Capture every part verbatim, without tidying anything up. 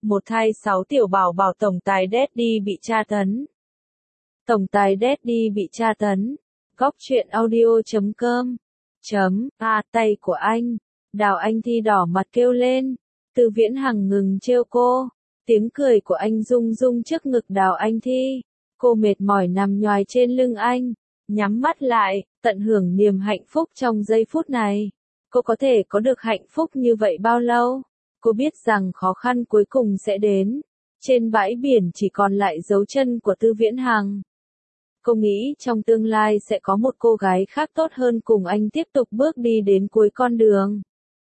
một thai sáu tiểu bảo bảo tổng tài Daddy bị tra tấn. Tổng tài Daddy bị tra tấn. Góc truyện audio chấm com. Chấm, a tay của anh. Đào Anh Thi đỏ mặt kêu lên. Từ Viễn Hằng ngừng trêu cô. Tiếng cười của anh rung rung trước ngực Đào Anh Thi. Cô mệt mỏi nằm nhoài trên lưng anh. Nhắm mắt lại, tận hưởng niềm hạnh phúc trong giây phút này. Cô có thể có được hạnh phúc như vậy bao lâu? Cô biết rằng khó khăn cuối cùng sẽ đến. Trên bãi biển chỉ còn lại dấu chân của Tư Viễn Hằng. Cô nghĩ trong tương lai sẽ có một cô gái khác tốt hơn cùng anh tiếp tục bước đi đến cuối con đường.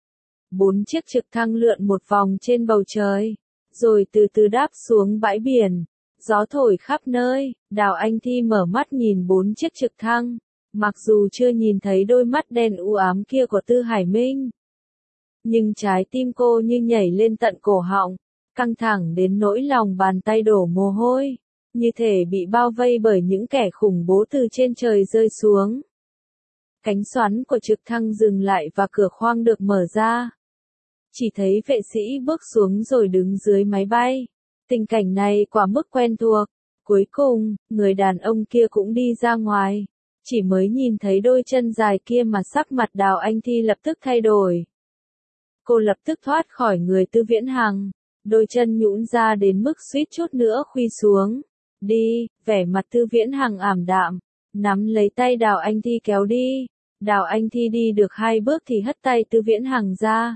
Bốn chiếc trực thăng lượn một vòng trên bầu trời, rồi từ từ đáp xuống bãi biển. Gió thổi khắp nơi, Đào Anh Thi mở mắt nhìn bốn chiếc trực thăng, mặc dù chưa nhìn thấy đôi mắt đen u ám kia của Tư Hải Minh. Nhưng trái tim cô như nhảy lên tận cổ họng, căng thẳng đến nỗi lòng bàn tay đổ mồ hôi, như thể bị bao vây bởi những kẻ khủng bố từ trên trời rơi xuống. Cánh xoắn của trực thăng dừng lại và cửa khoang được mở ra. Chỉ thấy vệ sĩ bước xuống rồi đứng dưới máy bay. Tình cảnh này quá mức quen thuộc. Cuối cùng, người đàn ông kia cũng đi ra ngoài. Chỉ mới nhìn thấy đôi chân dài kia mà sắc mặt Đào Anh Thi lập tức thay đổi. Cô lập tức thoát khỏi người Tư Viễn Hằng. Đôi chân nhũn ra đến mức suýt chút nữa khuỵu xuống. Đi, vẻ mặt Tư Viễn Hằng ảm đạm. Nắm lấy tay Đào Anh Thi kéo đi. Đào Anh Thi đi được hai bước thì hất tay Tư Viễn Hằng ra.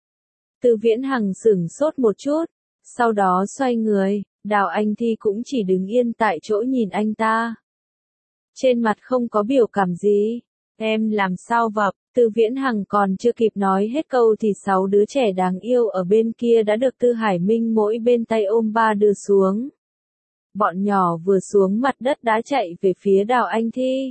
Tư Viễn Hằng sửng sốt một chút. Sau đó xoay người, Đào Anh Thi cũng chỉ đứng yên tại chỗ nhìn anh ta. Trên mặt không có biểu cảm gì. Em làm sao vậy? Tư Viễn Hằng còn chưa kịp nói hết câu thì sáu đứa trẻ đáng yêu ở bên kia đã được Tư Hải Minh mỗi bên tay ôm ba đưa xuống. Bọn nhỏ vừa xuống mặt đất đã chạy về phía Đào Anh Thi.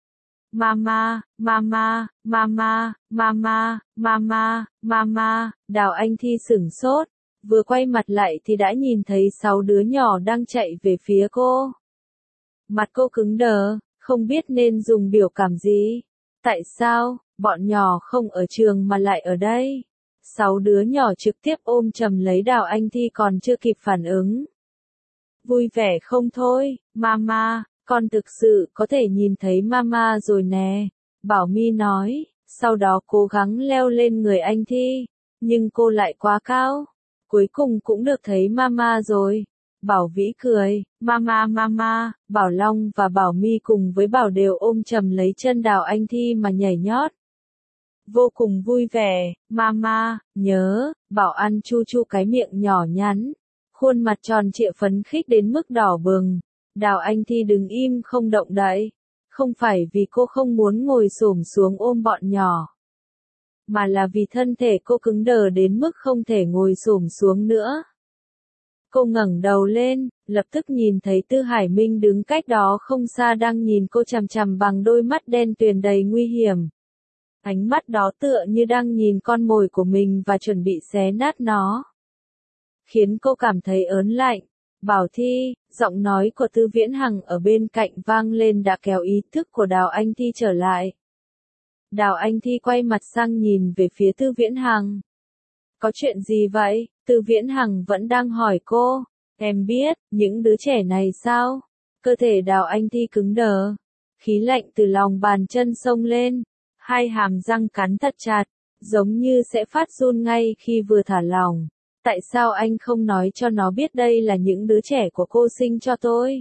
Mama, mama, mama, mama, mama, mama, Đào Anh Thi sửng sốt. Vừa quay mặt lại thì đã nhìn thấy sáu đứa nhỏ đang chạy về phía cô. Mặt cô cứng đờ, không biết nên dùng biểu cảm gì. Tại sao, bọn nhỏ không ở trường mà lại ở đây? Sáu đứa nhỏ trực tiếp ôm chầm lấy Đào Anh Thi còn chưa kịp phản ứng. Vui vẻ không thôi, mama, con thực sự có thể nhìn thấy mama rồi nè. Bảo My nói, sau đó cố gắng leo lên người anh Thi, nhưng cô lại quá cao. Cuối cùng cũng được thấy mama rồi. Bảo Vĩ cười, mama mama, Bảo Long và Bảo My cùng với Bảo đều ôm chầm lấy chân Đào Anh Thi mà nhảy nhót. Vô cùng vui vẻ, mama, nhớ, Bảo ăn chu chu cái miệng nhỏ nhắn. Khuôn mặt tròn trịa phấn khích đến mức đỏ bừng. Đào Anh Thi đứng im không động đậy. Không phải vì cô không muốn ngồi xổm xuống ôm bọn nhỏ, mà là vì thân thể cô cứng đờ đến mức không thể ngồi xổm xuống nữa. Cô ngẩng đầu lên, lập tức nhìn thấy Tư Hải Minh đứng cách đó không xa đang nhìn cô chằm chằm bằng đôi mắt đen tuyền đầy nguy hiểm. Ánh mắt đó tựa như đang nhìn con mồi của mình và chuẩn bị xé nát nó. Khiến cô cảm thấy ớn lạnh. Bảo Thi, giọng nói của Tư Viễn Hằng ở bên cạnh vang lên đã kéo ý thức của Đào Anh Thi trở lại. Đào Anh Thi quay mặt sang nhìn về phía Tư Viễn Hằng. Có chuyện gì vậy? Tư Viễn Hằng vẫn đang hỏi cô. Em biết, những đứa trẻ này sao? Cơ thể Đào Anh Thi cứng đờ. Khí lạnh từ lòng bàn chân xông lên. Hai hàm răng cắn thật chặt, giống như sẽ phát run ngay khi vừa thả lỏng. Tại sao anh không nói cho nó biết đây là những đứa trẻ của cô sinh cho tôi?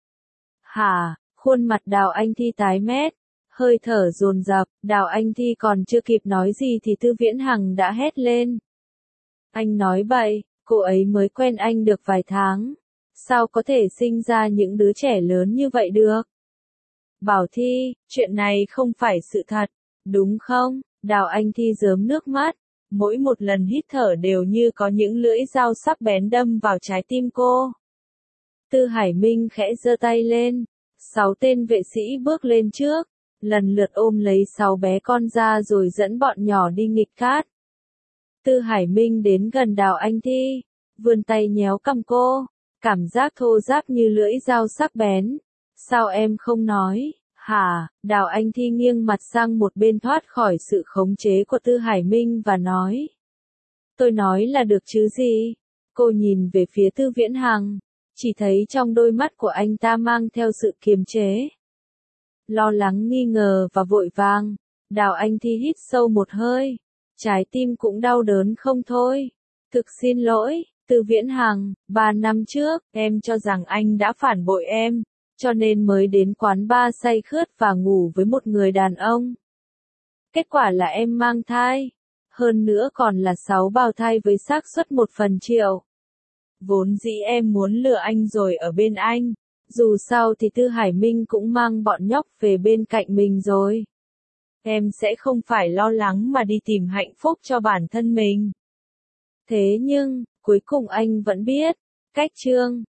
Hả? Khuôn mặt Đào Anh Thi tái mét. Hơi thở dồn dập, Đào Anh Thi còn chưa kịp nói gì thì Tư Viễn Hằng đã hét lên. Anh nói bậy, cô ấy mới quen anh được vài tháng. Sao có thể sinh ra những đứa trẻ lớn như vậy được? Bảo Thi, chuyện này không phải sự thật, đúng không? Đào Anh Thi rớm nước mắt. Mỗi một lần hít thở đều như có những lưỡi dao sắc bén đâm vào trái tim cô. Tư Hải Minh khẽ giơ tay lên. Sáu tên vệ sĩ bước lên trước, lần lượt ôm lấy sáu bé con ra rồi dẫn bọn nhỏ đi nghịch cát. Tư Hải Minh đến gần Đào Anh Thi, vươn tay nhéo cằm cô, cảm giác thô ráp như lưỡi dao sắc bén. Sao em không nói? Hả? Đào Anh Thi nghiêng mặt sang một bên thoát khỏi sự khống chế của Tư Hải Minh và nói. Tôi nói là được chứ gì? Cô nhìn về phía Tư Viễn Hằng, chỉ thấy trong đôi mắt của anh ta mang theo sự kiềm chế, lo lắng, nghi ngờ và vội vàng. Đào Anh Thi hít sâu một hơi, trái tim cũng đau đớn không thôi. Thực xin lỗi, Tư Viễn Hằng, ba năm trước, em cho rằng anh đã phản bội em, cho nên mới đến quán bar say khướt và ngủ với một người đàn ông. Kết quả là em mang thai, hơn nữa còn là sáu bào thai với xác suất một phần triệu. Vốn dĩ em muốn lừa anh rồi ở bên anh, dù sao thì Tư Hải Minh cũng mang bọn nhóc về bên cạnh mình rồi. Em sẽ không phải lo lắng mà đi tìm hạnh phúc cho bản thân mình. Thế nhưng, cuối cùng anh vẫn biết, cách Trương